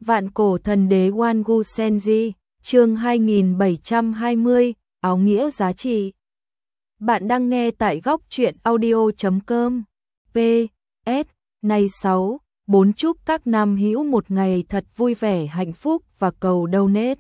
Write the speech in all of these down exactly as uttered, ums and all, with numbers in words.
Vạn cổ thần đế Wangu Senji, chương hai nghìn bảy trăm hai mươi, áo nghĩa giá trị. Bạn đang nghe tại góc truyện audio chấm com. pê ét. Này sáu, bốn chúc các nam hữu một ngày thật vui vẻ hạnh phúc và cầu donate.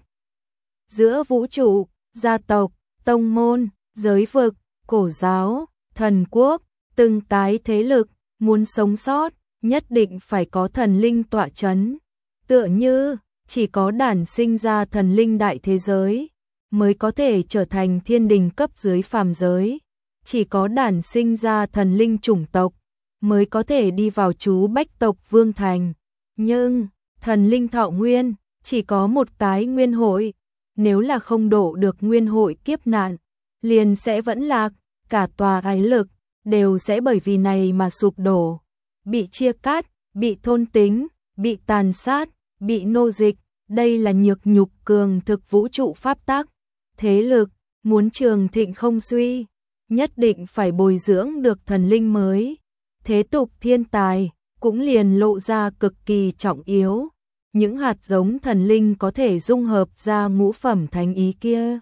Giữa vũ trụ, gia tộc, tông môn, giới vực, cổ giáo, thần quốc, từng cái thế lực, muốn sống sót, nhất định phải có thần linh tọa chấn. Tựa như, chỉ có đản sinh ra thần linh đại thế giới, mới có thể trở thành thiên đình cấp dưới phàm giới. Chỉ có đản sinh ra thần linh chủng tộc, mới có thể đi vào chú bách tộc vương thành. Nhưng, thần linh thọ nguyên, chỉ có một cái nguyên hội. Nếu là không độ được nguyên hội kiếp nạn, liền sẽ vẫn lạc, cả tòa ái lực, đều sẽ bởi vì này mà sụp đổ. Bị chia cắt, bị thôn tính, bị tàn sát, bị nô dịch, đây là nhược nhục cường thực vũ trụ pháp tắc. Thế lực, muốn trường thịnh không suy, nhất định phải bồi dưỡng được thần linh mới. Thế tục thiên tài, cũng liền lộ ra cực kỳ trọng yếu. Những hạt giống thần linh có thể dung hợp ra ngũ phẩm thánh ý kia.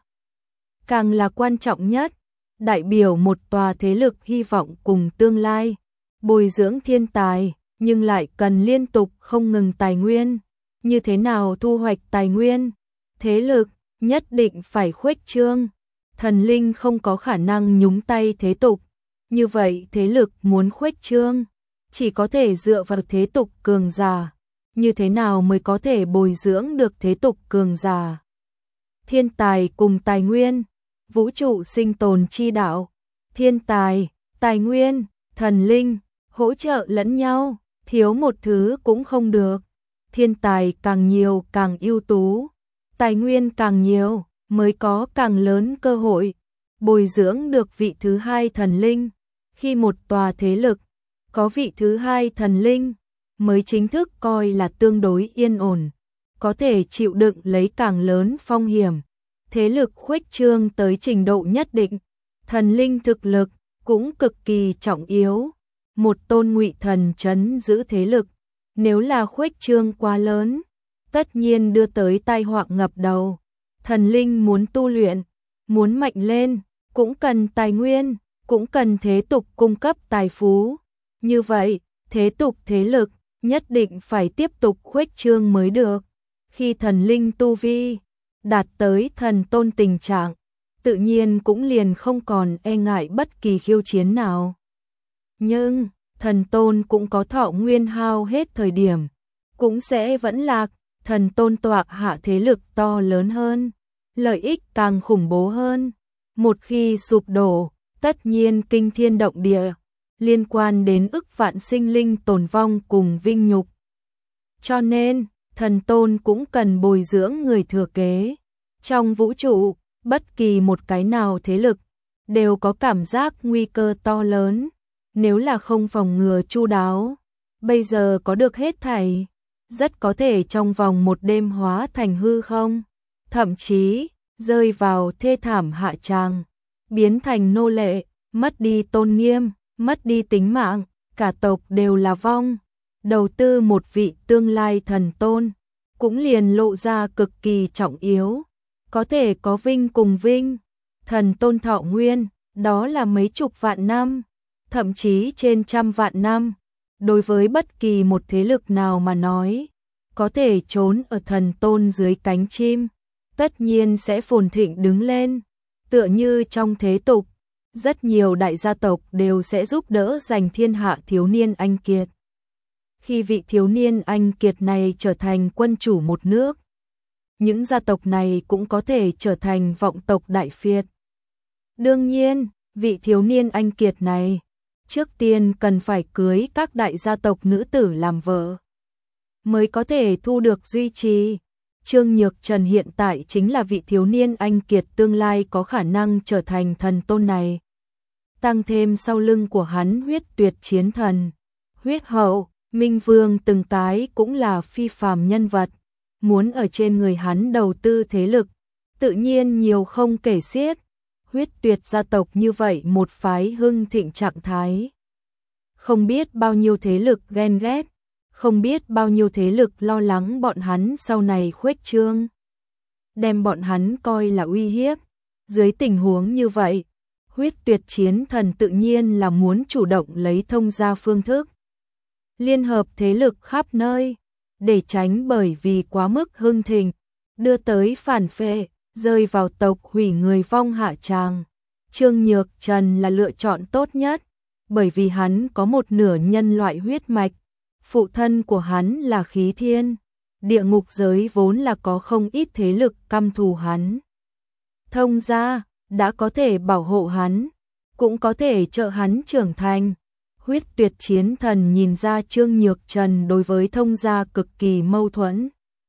Càng là quan trọng nhất, đại biểu một tòa thế lực hy vọng cùng tương lai. Bồi dưỡng thiên tài, nhưng lại cần liên tục không ngừng tài nguyên. Như thế nào thu hoạch tài nguyên? Thế lực, nhất định phải khuếch trương. Thần linh không có khả năng nhúng tay thế tục. Như vậy thế lực muốn khuếch trương, chỉ có thể dựa vào thế tục cường giả. Như thế nào mới có thể bồi dưỡng được thế tục cường giả? Thiên tài cùng tài nguyên, vũ trụ sinh tồn chi đạo. Thiên tài, tài nguyên, thần linh, hỗ trợ lẫn nhau, thiếu một thứ cũng không được. Thiên tài càng nhiều càng ưu tú, tài nguyên càng nhiều mới có càng lớn cơ hội bồi dưỡng được vị thứ hai thần linh. Khi một tòa thế lực có vị thứ hai thần linh, mới chính thức coi là tương đối yên ổn, có thể chịu đựng lấy càng lớn phong hiểm. Thế lực khuếch trương tới trình độ nhất định, thần linh thực lực cũng cực kỳ trọng yếu. Một tôn ngụy thần trấn giữ thế lực, nếu là khuếch trương quá lớn, tất nhiên đưa tới tai họa ngập đầu. Thần linh muốn tu luyện, muốn mạnh lên, cũng cần tài nguyên, cũng cần thế tục cung cấp tài phú. Như vậy, thế tục thế lực nhất định phải tiếp tục khuếch trương mới được. Khi thần linh tu vi đạt tới thần tôn tình trạng, tự nhiên cũng liền không còn e ngại bất kỳ khiêu chiến nào. Nhưng, thần tôn cũng có thọ nguyên hao hết thời điểm, cũng sẽ vẫn lạc. Thần tôn tọa hạ thế lực to lớn hơn, lợi ích càng khủng bố hơn. Một khi sụp đổ, tất nhiên kinh thiên động địa, liên quan đến ức vạn sinh linh tồn vong cùng vinh nhục. Cho nên, thần tôn cũng cần bồi dưỡng người thừa kế. Trong vũ trụ, bất kỳ một cái nào thế lực đều có cảm giác nguy cơ to lớn. Nếu là không phòng ngừa chu đáo, bây giờ có được hết thảy, rất có thể trong vòng một đêm hóa thành hư không, thậm chí rơi vào thê thảm hạ tràng, biến thành nô lệ, mất đi tôn nghiêm, mất đi tính mạng, cả tộc đều là vong. Đầu tư một vị tương lai thần tôn, cũng liền lộ ra cực kỳ trọng yếu. Có thể có vinh cùng vinh, thần tôn thọ nguyên, đó là mấy chục vạn năm, thậm chí trên trăm vạn năm. Đối với bất kỳ một thế lực nào mà nói, có thể trốn ở thần tôn dưới cánh chim, tất nhiên sẽ phồn thịnh đứng lên. Tựa như trong thế tục, rất nhiều đại gia tộc đều sẽ giúp đỡ giành thiên hạ thiếu niên anh kiệt. Khi vị thiếu niên anh kiệt này trở thành quân chủ một nước, những gia tộc này cũng có thể trở thành vọng tộc đại phiệt. Đương nhiên, vị thiếu niên anh kiệt này, trước tiên cần phải cưới các đại gia tộc nữ tử làm vợ, mới có thể thu được duy trì. Trương Nhược Trần hiện tại chính là vị thiếu niên anh kiệt tương lai có khả năng trở thành thần tôn này. Tăng thêm sau lưng của hắn huyết tuyệt chiến thần, huyết hậu, minh vương từng cái cũng là phi phàm nhân vật. Muốn ở trên người hắn đầu tư thế lực, tự nhiên nhiều không kể xiết. Huyết tuyệt gia tộc như vậy một phái hưng thịnh trạng thái, không biết bao nhiêu thế lực ghen ghét, không biết bao nhiêu thế lực lo lắng bọn hắn sau này khuếch trương, đem bọn hắn coi là uy hiếp. Dưới tình huống như vậy, Huyết Tuyệt Chiến Thần tự nhiên là muốn chủ động lấy thông gia phương thức liên hợp thế lực khắp nơi, để tránh bởi vì quá mức hưng thịnh, đưa tới phản phệ, rơi vào tộc hủy người vong hạ tràng. Trương Nhược Trần là lựa chọn tốt nhất, bởi vì hắn có một nửa nhân loại huyết mạch, phụ thân của hắn là khí thiên, địa ngục giới vốn là có không ít thế lực căm thù hắn. Thông gia đã có thể bảo hộ hắn, cũng có thể trợ hắn trưởng thành. Huyết Tuyệt Chiến Thần nhìn ra Trương Nhược Trần đối với thông gia cực kỳ mâu thuẫn.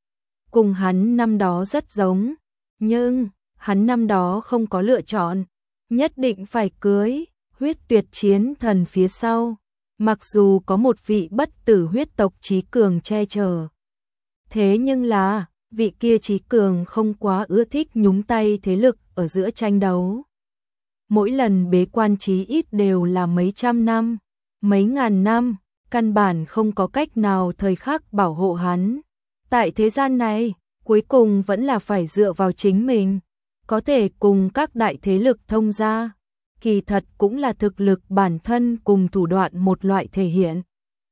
Cùng hắn năm đó rất giống, nhưng hắn năm đó không có lựa chọn, nhất định phải cưới Huyết Tuyệt Chiến Thần phía sau, mặc dù có một vị bất tử huyết tộc trí cường che chở. Thế nhưng là, vị kia trí cường không quá ưa thích nhúng tay thế lực ở giữa tranh đấu. Mỗi lần bế quan chí ít đều là mấy trăm năm, mấy ngàn năm, căn bản không có cách nào thời khắc bảo hộ hắn. Tại thế gian này, cuối cùng vẫn là phải dựa vào chính mình, có thể cùng các đại thế lực thông gia, kỳ thật cũng là thực lực bản thân cùng thủ đoạn một loại thể hiện.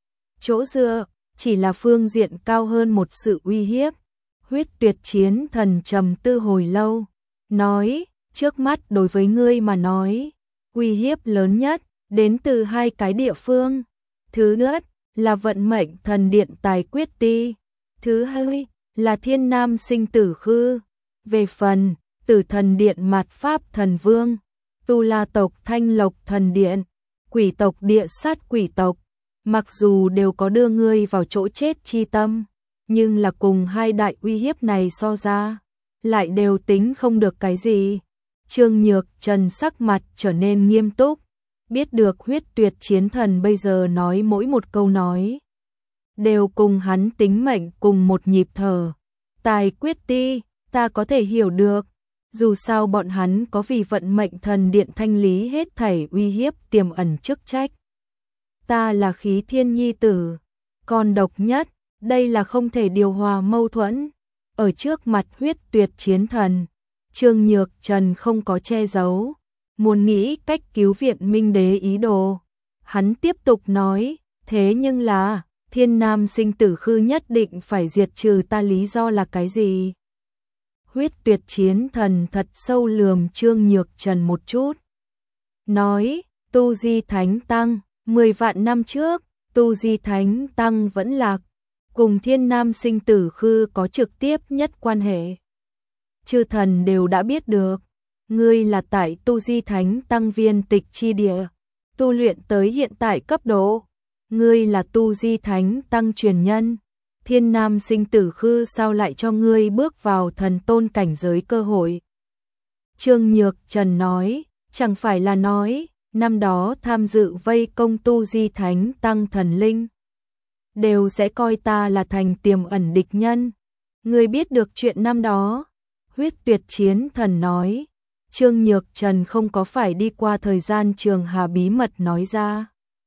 Chỗ dựa, chỉ là phương diện cao hơn một sự uy hiếp. Huyết Tuyệt Chiến Thần trầm tư hồi lâu, nói, trước mắt đối với ngươi mà nói, uy hiếp lớn nhất đến từ hai cái địa phương. Thứ nhất là vận mệnh thần điện Tài Quyết Ti, thứ hai là Thiên Nam Sinh Tử Khư. Về phần Tử Thần Điện Mạt Pháp Thần Vương, Tu La tộc Thanh Lộc Thần Điện, Quỷ tộc Địa Sát Quỷ tộc, mặc dù đều có đưa ngươi vào chỗ chết chi tâm, nhưng là cùng hai đại uy hiếp này so ra, lại đều tính không được cái gì. Trương Nhược Trần sắc mặt trở nên nghiêm túc, biết được Huyết Tuyệt Chiến Thần bây giờ nói mỗi một câu nói đều cùng hắn tính mệnh cùng một nhịp thở. Tài Quyết Ti, ta có thể hiểu được, dù sao bọn hắn có vì vận mệnh thần điện thanh lý hết thảy uy hiếp tiềm ẩn chức trách. Ta là Khí Thiên nhi tử, con độc nhất, đây là không thể điều hòa mâu thuẫn. Ở trước mặt Huyết Tuyệt Chiến Thần, Trương Nhược Trần không có che giấu, muốn nghĩ cách cứu viện Minh Đế ý đồ. Hắn tiếp tục nói, thế nhưng là, Thiên Nam Sinh Tử Khư nhất định phải diệt trừ ta, lý do là cái gì? Huyết Tuyệt Chiến Thần thật sâu lườm Trương Nhược Trần một chút, nói, Tu Di Thánh Tăng, mười vạn năm trước, Tu Di Thánh Tăng vẫn lạc, cùng Thiên Nam Sinh Tử Khư có trực tiếp nhất quan hệ. Chư thần đều đã biết được, ngươi là tại Tu Di Thánh Tăng viên tịch chi địa, tu luyện tới hiện tại cấp độ, ngươi là Tu Di Thánh Tăng truyền nhân. Thiên Nam Sinh Tử Khư sao lại cho ngươi bước vào thần tôn cảnh giới cơ hội? Trương Nhược Trần nói, chẳng phải là nói, năm đó tham dự vây công Tu Di Thánh Tăng thần linh, đều sẽ coi ta là thành tiềm ẩn địch nhân. Ngươi biết được chuyện năm đó? Huyết Tuyệt Chiến Thần nói. Trương Nhược Trần không có phải đi qua thời gian trường hà bí mật nói ra.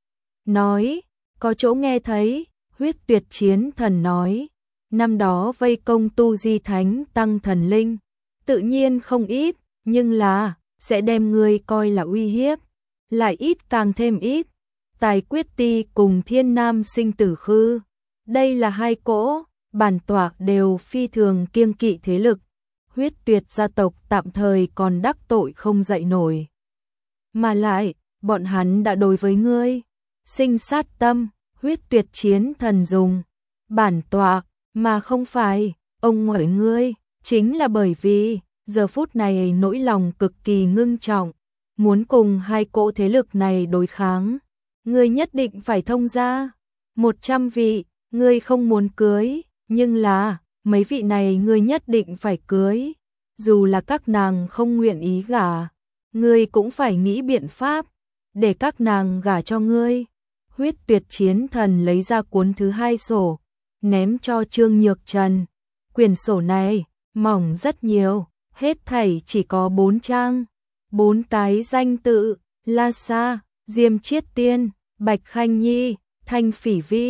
Nói, có chỗ nghe thấy. Huyết Tuyệt Chiến Thần nói, năm đó vây công Tu Di Thánh Tăng thần linh, tự nhiên không ít, nhưng là, sẽ đem ngươi coi là uy hiếp, lại ít càng thêm ít. Tài Quyết Ti cùng Thiên Nam Sinh Tử Khư, đây là hai cỗ, bản tọa đều phi thường kiêng kỵ thế lực. Huyết Tuyệt gia tộc tạm thời còn đắc tội không dậy nổi. Mà lại, bọn hắn đã đối với ngươi sinh sát tâm. Huyết Tuyệt Chiến Thần dùng bản tọa mà không phải ông ngoại ngươi, chính là bởi vì giờ phút này nỗi lòng cực kỳ ngưng trọng, muốn cùng hai cỗ thế lực này đối kháng. Ngươi nhất định phải thông gia, một trăm vị, ngươi không muốn cưới, nhưng là mấy vị này ngươi nhất định phải cưới, dù là các nàng không nguyện ý gả, ngươi cũng phải nghĩ biện pháp để các nàng gả cho ngươi. Huyết Tuyệt Chiến Thần lấy ra cuốn thứ hai sổ, ném cho Trương Nhược Trần. Quyển sổ này mỏng rất nhiều, hết thảy chỉ có bốn trang, bốn cái danh tự: La Sa, Diêm Chiết Tiên, Bạch Khanh Nhi, Thanh Phỉ Vi,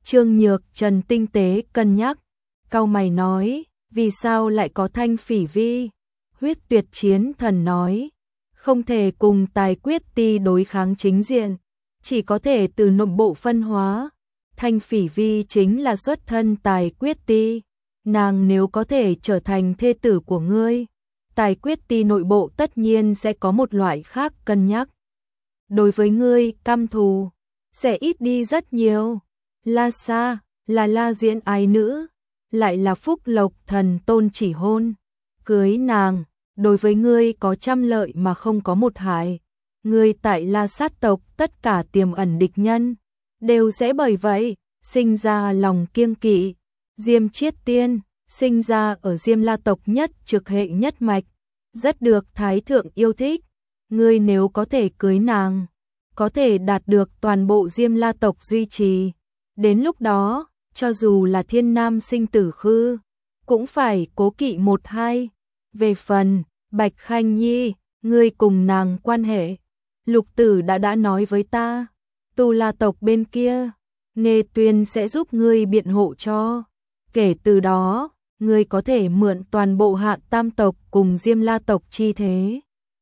Trương Nhược Trần tinh tế cân nhắc, cau mày nói, vì sao lại có Thanh Phỉ Vi? Huyết Tuyệt Chiến Thần nói, không thể cùng Tài Quyết Ti đối kháng chính diện, chỉ có thể từ nội bộ phân hóa. Thanh Phỉ Vi chính là xuất thân Tài Quyết Ti, nàng nếu có thể trở thành thê tử của ngươi, Tài Quyết Ti nội bộ tất nhiên sẽ có một loại khác cân nhắc. Đối với ngươi, căm thù sẽ ít đi rất nhiều. La Sa là La Diễn ái nữ, lại là Phúc Lộc Thần Tôn chỉ hôn, cưới nàng, đối với ngươi có trăm lợi mà không có một hại. Ngươi tại La Sát tộc tất cả tiềm ẩn địch nhân đều sẽ bởi vậy sinh ra lòng kiêng kỵ. Diêm Chiết Tiên sinh ra ở Diêm La tộc nhất trực hệ nhất mạch, rất được Thái thượng yêu thích. Ngươi nếu có thể cưới nàng, có thể đạt được toàn bộ Diêm La tộc duy trì. Đến lúc đó, cho dù là thiên nam sinh tử khư, cũng phải cố kỵ một hai. Về phần Bạch Khanh Nhi, ngươi cùng nàng quan hệ, Lục Tử đã đã nói với ta, Tu La tộc bên kia, Nghê Tuyên sẽ giúp ngươi biện hộ cho. Kể từ đó, ngươi có thể mượn toàn bộ Hạ Tam tộc cùng Diêm La tộc chi thế,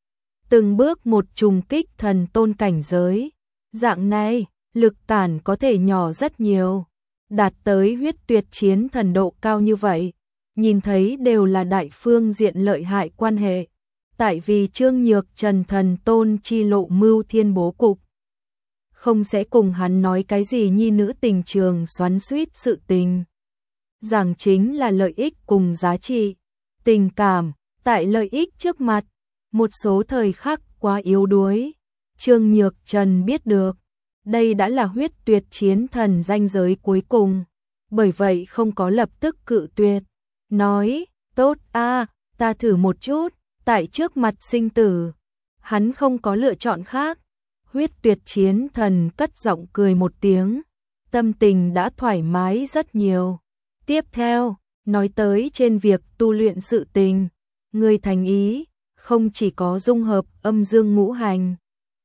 từng bước một trùng kích thần tôn cảnh giới. Dạng này, lực cản có thể nhỏ rất nhiều, đạt tới Huyết Tuyệt Chiến Thần độ cao như vậy, nhìn thấy đều là đại phương diện lợi hại quan hệ. Tại vì Trương Nhược Trần thần tôn chi lộ mưu thiên bố cục, không sẽ cùng hắn nói cái gì nhi nữ tình trường xoắn xuýt sự tình. Giảng chính là lợi ích cùng giá trị, tình cảm, tại lợi ích trước mặt, một số thời khắc quá yếu đuối. Trương Nhược Trần biết được, đây đã là Huyết Tuyệt Chiến Thần ranh giới cuối cùng, bởi vậy không có lập tức cự tuyệt. Nói, tốt a, ta thử một chút, tại trước mặt sinh tử, hắn không có lựa chọn khác. Huyết Tuyệt Chiến Thần cất giọng cười một tiếng, tâm tình đã thoải mái rất nhiều. Tiếp theo, nói tới trên việc tu luyện sự tình, người thành ý, không chỉ có dung hợp âm dương ngũ hành,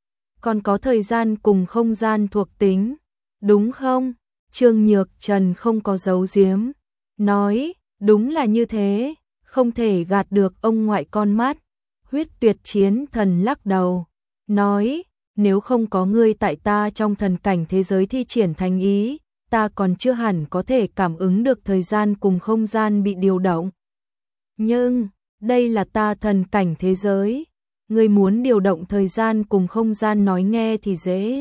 còn có thời gian cùng không gian thuộc tính, đúng không? Trương Nhược Trần không có giấu giếm, nói, đúng là như thế, không thể gạt được ông ngoại con mắt. Huyết Tuyệt Chiến Thần lắc đầu, nói, nếu không có ngươi tại ta trong thần cảnh thế giới thi triển thành ý, ta còn chưa hẳn có thể cảm ứng được thời gian cùng không gian bị điều động. Nhưng, đây là ta thần cảnh thế giới, ngươi muốn điều động thời gian cùng không gian nói nghe thì dễ.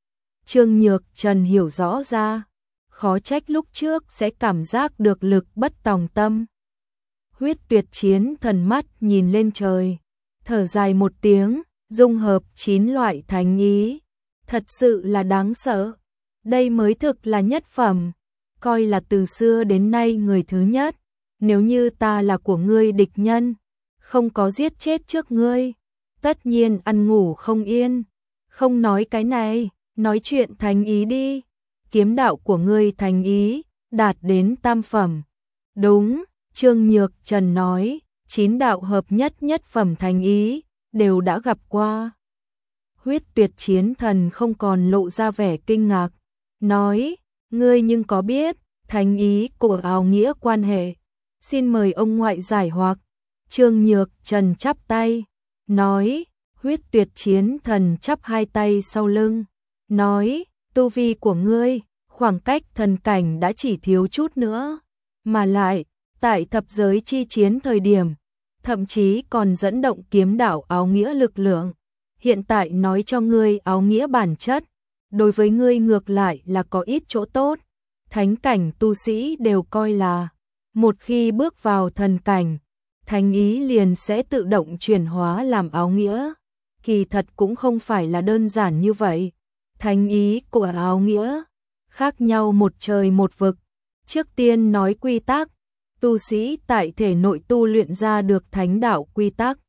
Trương Nhược Trần hiểu rõ ra, khó trách lúc trước sẽ cảm giác được lực bất tòng tâm. Huyết Tuyệt Chiến Thần mắt nhìn lên trời, thở dài một tiếng, dung hợp chín loại thánh ý, thật sự là đáng sợ. Đây mới thực là nhất phẩm, coi là từ xưa đến nay người thứ nhất. Nếu như ta là của ngươi địch nhân, không có giết chết trước ngươi, tất nhiên ăn ngủ không yên. Không nói cái này, nói chuyện thánh ý đi. Kiếm đạo của ngươi thánh ý, đạt đến tam phẩm. Đúng, Trương Nhược Trần nói, chín đạo hợp nhất nhất phẩm thánh ý, đều đã gặp qua. Huyết Tuyệt Chiến Thần không còn lộ ra vẻ kinh ngạc, nói, ngươi nhưng có biết, thánh ý của áo nghĩa quan hệ, xin mời ông ngoại giải hoặc. Trương Nhược Trần chắp tay, nói, Huyết Tuyệt Chiến Thần chắp hai tay sau lưng, nói, tu vi của ngươi, khoảng cách thần cảnh đã chỉ thiếu chút nữa, mà lại, tại thập giới chi chiến thời điểm, thậm chí còn dẫn động kiếm đạo áo nghĩa lực lượng. Hiện tại nói cho ngươi áo nghĩa bản chất, đối với ngươi ngược lại là có ít chỗ tốt. Thánh cảnh tu sĩ đều coi là, một khi bước vào thần cảnh, thánh ý liền sẽ tự động chuyển hóa làm áo nghĩa. Kỳ thật cũng không phải là đơn giản như vậy. Thánh ý của áo nghĩa, khác nhau một trời một vực. Trước tiên nói quy tắc, tu sĩ tại thể nội tu luyện ra được thánh đạo quy tắc.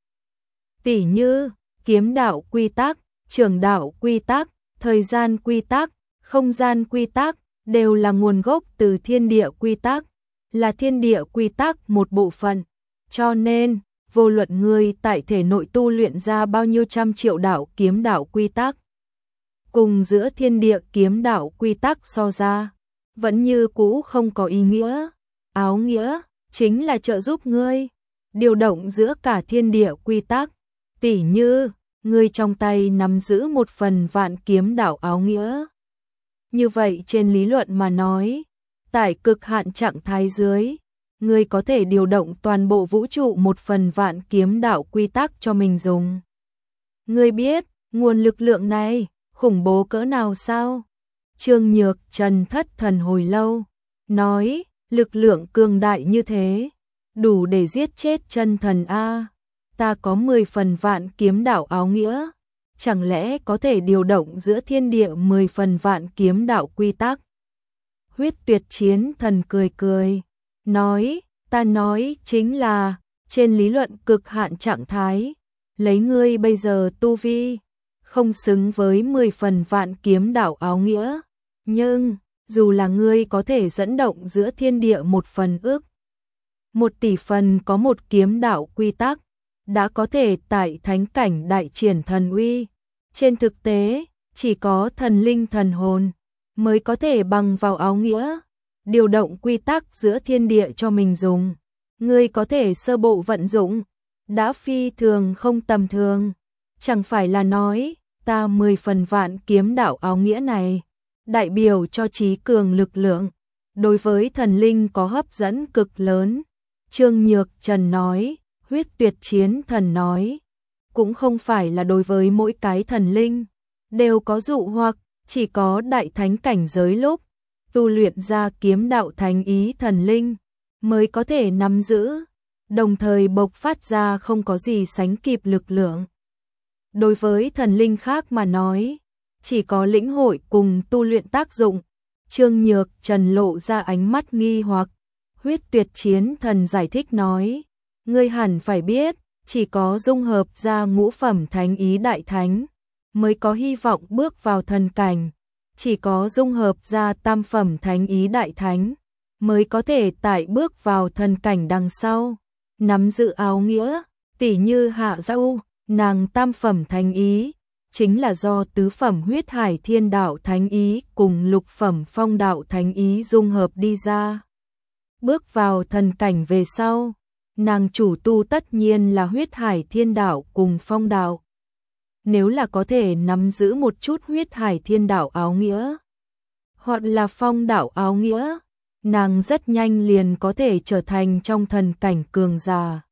Tỉ như, kiếm đạo quy tắc, trường đạo quy tắc, thời gian quy tắc, không gian quy tắc, đều là nguồn gốc từ thiên địa quy tắc, là thiên địa quy tắc một bộ phận. Cho nên, vô luận ngươi tại thể nội tu luyện ra bao nhiêu trăm triệu đạo kiếm đạo quy tắc, cùng giữa thiên địa kiếm đạo quy tắc so ra, vẫn như cũ không có ý nghĩa. Áo nghĩa chính là trợ giúp ngươi điều động giữa cả thiên địa quy tắc, tỉ như ngươi trong tay nắm giữ một phần vạn kiếm đạo áo nghĩa. Như vậy trên lý luận mà nói, tại cực hạn trạng thái dưới, ngươi có thể điều động toàn bộ vũ trụ một phần vạn kiếm đạo quy tắc cho mình dùng. Ngươi biết nguồn lực lượng này khủng bố cỡ nào sao? Trương Nhược Trần thất thần hồi lâu, nói, lực lượng cường đại như thế, đủ để giết chết chân thần a. Ta có mười phần vạn kiếm đạo áo nghĩa, chẳng lẽ có thể điều động giữa thiên địa mười phần vạn kiếm đạo quy tắc? Huyết Tuyệt Chiến Thần cười cười, nói, ta nói chính là, trên lý luận cực hạn trạng thái, lấy ngươi bây giờ tu vi, không xứng với mười phần vạn kiếm đạo áo nghĩa, nhưng, dù là ngươi có thể dẫn động giữa thiên địa một phần ước, một tỷ phần có một kiếm đạo quy tắc, đã có thể tại thánh cảnh đại triển thần uy. Trên thực tế, chỉ có thần linh thần hồn mới có thể bằng vào áo nghĩa, điều động quy tắc giữa thiên địa cho mình dùng. Ngươi có thể sơ bộ vận dụng, đã phi thường không tầm thường. Chẳng phải là nói, ta mười phần vạn kiếm đạo áo nghĩa này, đại biểu cho trí cường lực lượng, đối với thần linh có hấp dẫn cực lớn. Trương Nhược Trần nói, Huyết Tuyệt Chiến Thần nói, cũng không phải là đối với mỗi cái thần linh đều có dụ hoặc, chỉ có đại thánh cảnh giới lúc tu luyện ra kiếm đạo thánh ý thần linh mới có thể nắm giữ, đồng thời bộc phát ra không có gì sánh kịp lực lượng. Đối với thần linh khác mà nói, chỉ có lĩnh hội cùng tu luyện tác dụng. Trương Nhược Trần lộ ra ánh mắt nghi hoặc. Huyết Tuyệt Chiến Thần giải thích nói, ngươi hẳn phải biết, chỉ có dung hợp ra ngũ phẩm thánh ý đại thánh mới có hy vọng bước vào thần cảnh, chỉ có dung hợp ra tam phẩm thánh ý đại thánh mới có thể tại bước vào thần cảnh đằng sau, nắm giữ áo nghĩa, tỉ như Hạ Dâu, nàng tam phẩm thánh ý chính là do tứ phẩm Huyết Hải Thiên Đạo thánh ý cùng lục phẩm Phong Đạo thánh ý dung hợp đi ra. Bước vào thần cảnh về sau, nàng chủ tu tất nhiên là Huyết Hải Thiên Đạo cùng Phong Đạo. Nếu là có thể nắm giữ một chút Huyết Hải Thiên Đạo áo nghĩa, hoặc là Phong Đạo áo nghĩa, nàng rất nhanh liền có thể trở thành trong thần cảnh cường giả.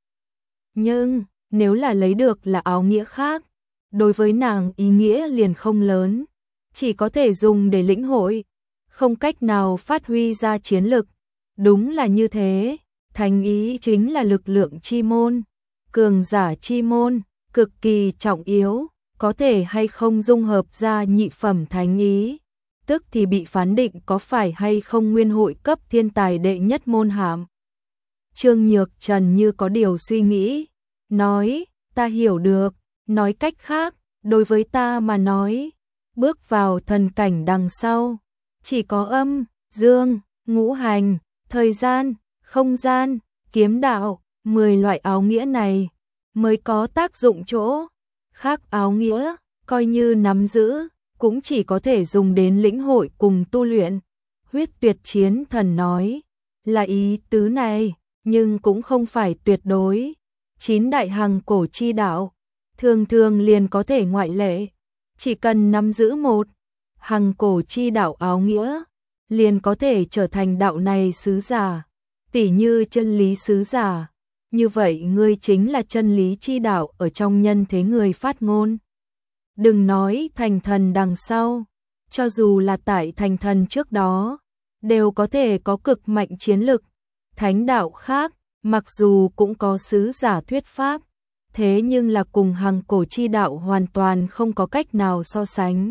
Nhưng, nếu là lấy được là áo nghĩa khác, đối với nàng ý nghĩa liền không lớn, chỉ có thể dùng để lĩnh hội, không cách nào phát huy ra chiến lực. Đúng là như thế, thánh ý chính là lực lượng chi môn, cường giả chi môn, cực kỳ trọng yếu, có thể hay không dung hợp ra nhị phẩm thánh ý, tức thì bị phán định có phải hay không nguyên hội cấp thiên tài đệ nhất môn hàm. Trương Nhược Trần như có điều suy nghĩ, nói, ta hiểu được, nói cách khác, đối với ta mà nói, bước vào thần cảnh đằng sau, chỉ có âm, dương, ngũ hành, thời gian, không gian, kiếm đạo, mười loại áo nghĩa này mới có tác dụng chỗ. Khác áo nghĩa, coi như nắm giữ, cũng chỉ có thể dùng đến lĩnh hội cùng tu luyện. Huyết Tuyệt Chiến Thần nói, là ý tứ này, nhưng cũng không phải tuyệt đối. Chín đại hằng cổ chi đạo, thường thường liền có thể ngoại lệ. Chỉ cần nắm giữ một hằng cổ chi đạo áo nghĩa, liền có thể trở thành đạo này sứ giả, tỉ như chân lý sứ giả. Như vậy ngươi chính là chân lý chi đạo ở trong nhân thế người phát ngôn. Đừng nói thành thần đằng sau, cho dù là tại thành thần trước đó, đều có thể có cực mạnh chiến lực. Thánh đạo khác, mặc dù cũng có sứ giả thuyết pháp, thế nhưng là cùng hằng cổ chi đạo hoàn toàn không có cách nào so sánh.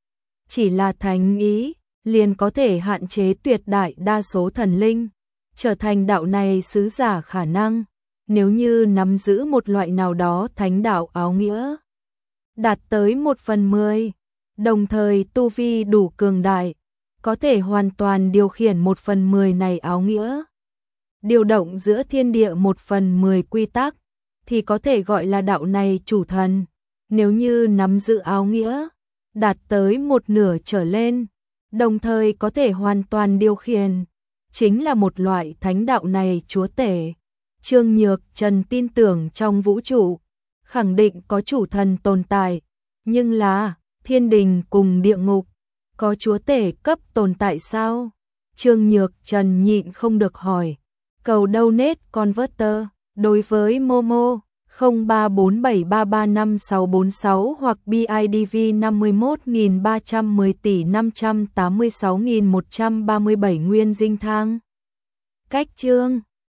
Chỉ là thánh ý, liền có thể hạn chế tuyệt đại đa số thần linh, trở thành đạo này sứ giả khả năng, nếu như nắm giữ một loại nào đó thánh đạo áo nghĩa, đạt tới một phần mười, đồng thời tu vi đủ cường đại, có thể hoàn toàn điều khiển một phần mười này áo nghĩa, điều động giữa thiên địa một phần mười quy tắc, thì có thể gọi là đạo này chủ thần. Nếu như nắm giữ áo nghĩa, đạt tới một nửa trở lên, đồng thời có thể hoàn toàn điều khiển, chính là một loại thánh đạo này chúa tể. Trương Nhược Trần tin tưởng trong vũ trụ, khẳng định có chủ thần tồn tại, nhưng là thiên đình cùng địa ngục, có chúa tể cấp tồn tại sao? Trương Nhược Trần nhịn không được hỏi. Cầu donate converter đối với Momo không ba bốn bảy ba ba năm sáu bốn sáu hoặc bê i đê vê năm mươi mốt nghìn ba trăm mười tỷ năm trăm tám mươi sáu nghìn một trăm ba mươi bảy nguyên dinh thang. Cách chương